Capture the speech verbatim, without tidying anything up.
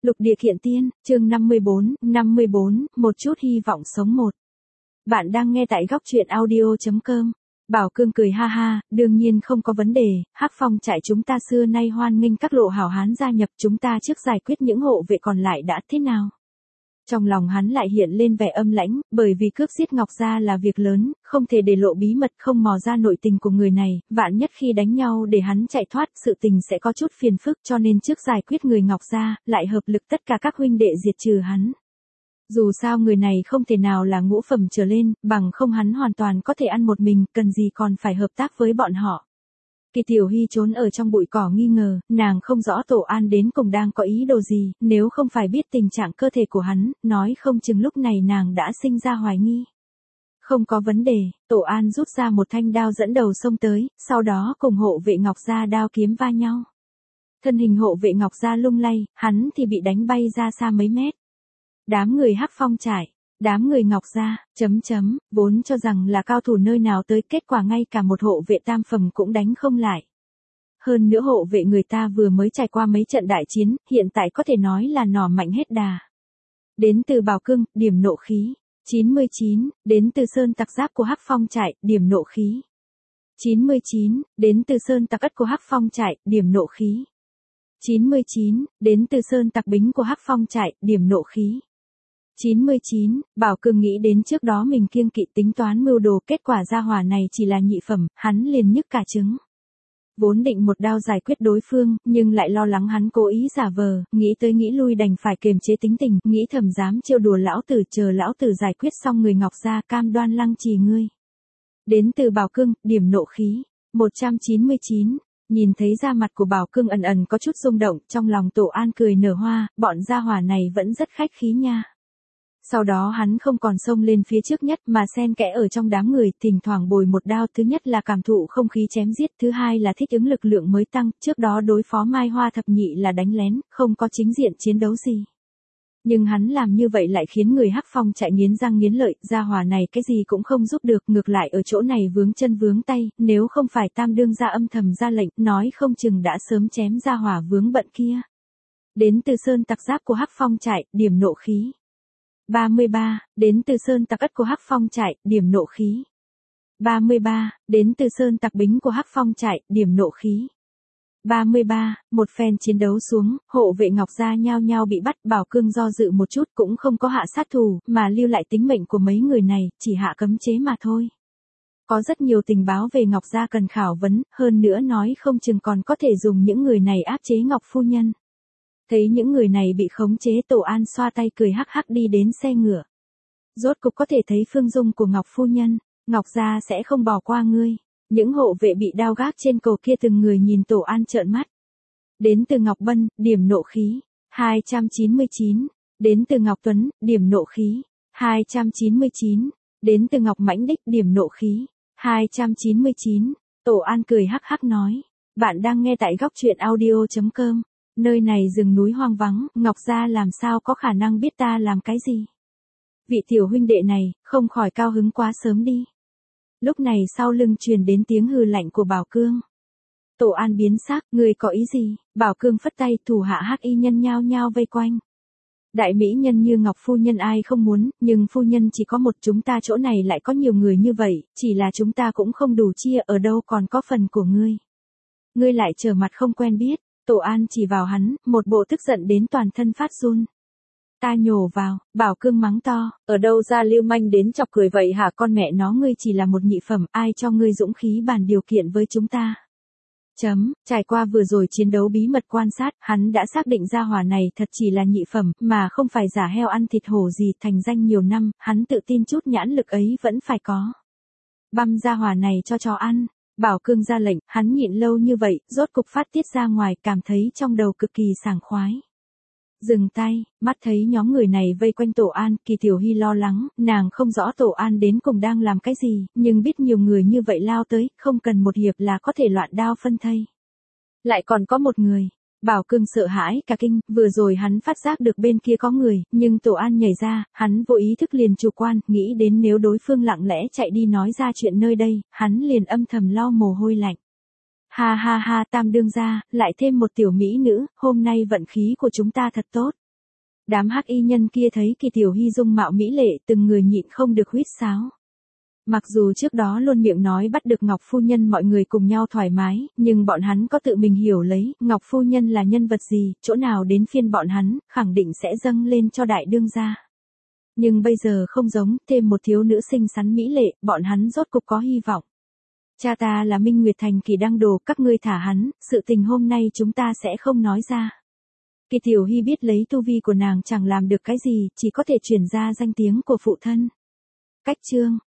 Lục địa kiện tiên, chương năm mươi bốn, năm mươi bốn, một chút hy vọng sống một. Bạn đang nghe tại góc truyện audio chấm com. Bảo Cương cười ha ha, đương nhiên không có vấn đề, Hắc Phong trại chúng ta xưa nay hoan nghênh các lộ hảo hán gia nhập, chúng ta trước giải quyết những hộ vệ còn lại đã thế nào. Trong lòng hắn lại hiện lên vẻ âm lãnh, bởi vì cướp giết Ngọc Gia là việc lớn, không thể để lộ bí mật, không mò ra nội tình của người này, vạn nhất khi đánh nhau để hắn chạy thoát, sự tình sẽ có chút phiền phức, cho nên trước giải quyết người Ngọc Gia, lại hợp lực tất cả các huynh đệ diệt trừ hắn. Dù sao người này không thể nào là ngũ phẩm trở lên, bằng không hắn hoàn toàn có thể ăn một mình, cần gì còn phải hợp tác với bọn họ. Kỳ Tiểu Hy trốn ở trong bụi cỏ nghi ngờ, nàng không rõ Tổ An đến cùng đang có ý đồ gì, nếu không phải biết tình trạng cơ thể của hắn, nói không chừng lúc này nàng đã sinh ra hoài nghi. Không có vấn đề, Tổ An rút ra một thanh đao dẫn đầu xông tới, sau đó cùng hộ vệ Ngọc Gia đao kiếm va nhau. Thân hình hộ vệ Ngọc Gia lung lay, hắn thì bị đánh bay ra xa mấy mét. Đám người Hắc Phong trại, đám người Ngọc Gia, chấm chấm, vốn cho rằng là cao thủ nơi nào tới, kết quả ngay cả một hộ vệ tam phẩm cũng đánh không lại. Hơn nữa hộ vệ người ta vừa mới trải qua mấy trận đại chiến, hiện tại có thể nói là nỏ mạnh hết đà. Đến từ Bảo Cương, điểm nộ khí. chín mươi chín, đến từ Sơn Tặc Giáp của Hắc Phong trại, điểm nộ khí. chín mươi chín, đến từ Sơn Tặc Ất của Hắc Phong trại, điểm nộ khí. chín mươi chín, đến từ Sơn Tặc Bính của Hắc Phong trại, điểm nộ khí. chín mươi chín, Bảo Cương nghĩ đến trước đó mình kiêng kỵ tính toán mưu đồ, kết quả gia hỏa này chỉ là nhị phẩm, hắn liền nhức cả trứng. Vốn định một đao giải quyết đối phương, nhưng lại lo lắng hắn cố ý giả vờ, nghĩ tới nghĩ lui đành phải kiềm chế tính tình, nghĩ thầm dám trêu đùa lão tử, chờ lão tử giải quyết xong người Ngọc Gia, cam đoan lăng trì ngươi. Đến từ Bảo Cương, điểm nộ khí. một trăm chín mươi chín, nhìn thấy da mặt của Bảo Cương ẩn ẩn có chút rung động, trong lòng Tổ An cười nở hoa, bọn gia hỏa này vẫn rất khách khí nha. Sau đó hắn không còn xông lên phía trước nhất mà xen kẽ ở trong đám người, thỉnh thoảng bồi một đao, thứ nhất là cảm thụ không khí chém giết, thứ hai là thích ứng lực lượng mới tăng, trước đó đối phó Mai Hoa thập nhị là đánh lén, không có chính diện chiến đấu gì. Nhưng hắn làm như vậy lại khiến người Hắc Phong chạy nghiến răng nghiến lợi, gia hỏa này cái gì cũng không giúp được, ngược lại ở chỗ này vướng chân vướng tay, nếu không phải Tam đương gia âm thầm ra lệnh, nói không chừng đã sớm chém gia hỏa vướng bận kia. Đến từ Sơn Tặc Giáp của Hắc Phong trại, điểm nộ khí. ba mươi ba, đến từ Sơn Tặc Ất của Hắc Phong trại, điểm nộ khí. ba mươi ba, đến từ Sơn Tặc Bính của Hắc Phong trại, điểm nộ khí. ba mươi ba, một phen chiến đấu xuống, hộ vệ Ngọc Gia nhao nhao bị bắt, Bảo Cương do dự một chút cũng không có hạ sát thủ, mà lưu lại tính mệnh của mấy người này, chỉ hạ cấm chế mà thôi. Có rất nhiều tình báo về Ngọc Gia cần khảo vấn, hơn nữa nói không chừng còn có thể dùng những người này áp chế Ngọc phu nhân. Thấy những người này bị khống chế, Tổ An xoa tay cười hắc hắc đi đến xe ngựa. Rốt cục có thể thấy phương dung của Ngọc phu nhân, Ngọc Gia sẽ không bỏ qua ngươi. Những hộ vệ bị đao gác trên cầu kia từng người nhìn Tổ An trợn mắt. Đến từ Ngọc Bân, điểm nộ khí. hai trăm chín mươi chín. Đến từ Ngọc Tuấn, điểm nộ khí. hai trăm chín mươi chín. Đến từ Ngọc Mãnh Đích, điểm nộ khí. hai trăm chín mươi chín. Tổ An cười hắc hắc nói. Bạn đang nghe tại góc truyện audio chấm com. Nơi này rừng núi hoang vắng, Ngọc Gia làm sao có khả năng biết ta làm cái gì. Vị tiểu huynh đệ này, không khỏi cao hứng quá sớm đi. Lúc này sau lưng truyền đến tiếng hừ lạnh của Bảo Cương. Tổ An biến sắc, người có ý gì? Bảo Cương phất tay, thủ hạ Hắc y nhân nhao nhao vây quanh. Đại mỹ nhân như Ngọc phu nhân ai không muốn, nhưng phu nhân chỉ có một, chúng ta chỗ này lại có nhiều người như vậy, chỉ là chúng ta cũng không đủ chia, ở đâu còn có phần của ngươi. Ngươi lại trở mặt không quen biết. Tổ An chỉ vào hắn, một bộ tức giận đến toàn thân phát run. Ta nhổ vào, Bảo Cương mắng to, ở đâu ra lưu manh đến chọc cười vậy hả, con mẹ nó, ngươi chỉ là một nhị phẩm, ai cho ngươi dũng khí bàn điều kiện với chúng ta. Chấm, trải qua vừa rồi chiến đấu bí mật quan sát, hắn đã xác định gia hỏa này thật chỉ là nhị phẩm, mà không phải giả heo ăn thịt hổ gì, thành danh nhiều năm, hắn tự tin chút nhãn lực ấy vẫn phải có. Băm gia hỏa này cho chó ăn. Bảo Cương ra lệnh, hắn nhịn lâu như vậy, rốt cục phát tiết ra ngoài, cảm thấy trong đầu cực kỳ sảng khoái. Dừng tay, mắt thấy nhóm người này vây quanh Tổ An, Kỳ Tiểu Hy lo lắng, nàng không rõ Tổ An đến cùng đang làm cái gì, nhưng biết nhiều người như vậy lao tới, không cần một hiệp là có thể loạn đao phân thây. Lại còn có một người. Bảo Cương sợ hãi cả kinh, vừa rồi hắn phát giác được bên kia có người, nhưng Tổ An nhảy ra, hắn vô ý thức liền chủ quan, nghĩ đến nếu đối phương lặng lẽ chạy đi nói ra chuyện nơi đây, hắn liền âm thầm lau mồ hôi lạnh. Ha ha ha, Tam đương gia, lại thêm một tiểu mỹ nữ, hôm nay vận khí của chúng ta thật tốt. Đám hắc y nhân kia thấy Kỳ Tiểu Hy dung mạo mỹ lệ, từng người nhịn không được huýt sáo. Mặc dù trước đó luôn miệng nói bắt được Ngọc Phu Nhân mọi người cùng nhau thoải mái, nhưng bọn hắn có tự mình hiểu lấy, Ngọc Phu Nhân là nhân vật gì, chỗ nào đến phiên bọn hắn, khẳng định sẽ dâng lên cho đại đương gia. Nhưng bây giờ không giống, thêm một thiếu nữ xinh xắn mỹ lệ, bọn hắn rốt cục có hy vọng. Cha ta là Minh Nguyệt Thành Kỳ Đăng Đồ, các ngươi thả hắn, sự tình hôm nay chúng ta sẽ không nói ra. Kỳ Tiểu Hy biết lấy tu vi của nàng chẳng làm được cái gì, chỉ có thể truyền ra danh tiếng của phụ thân. Cách chương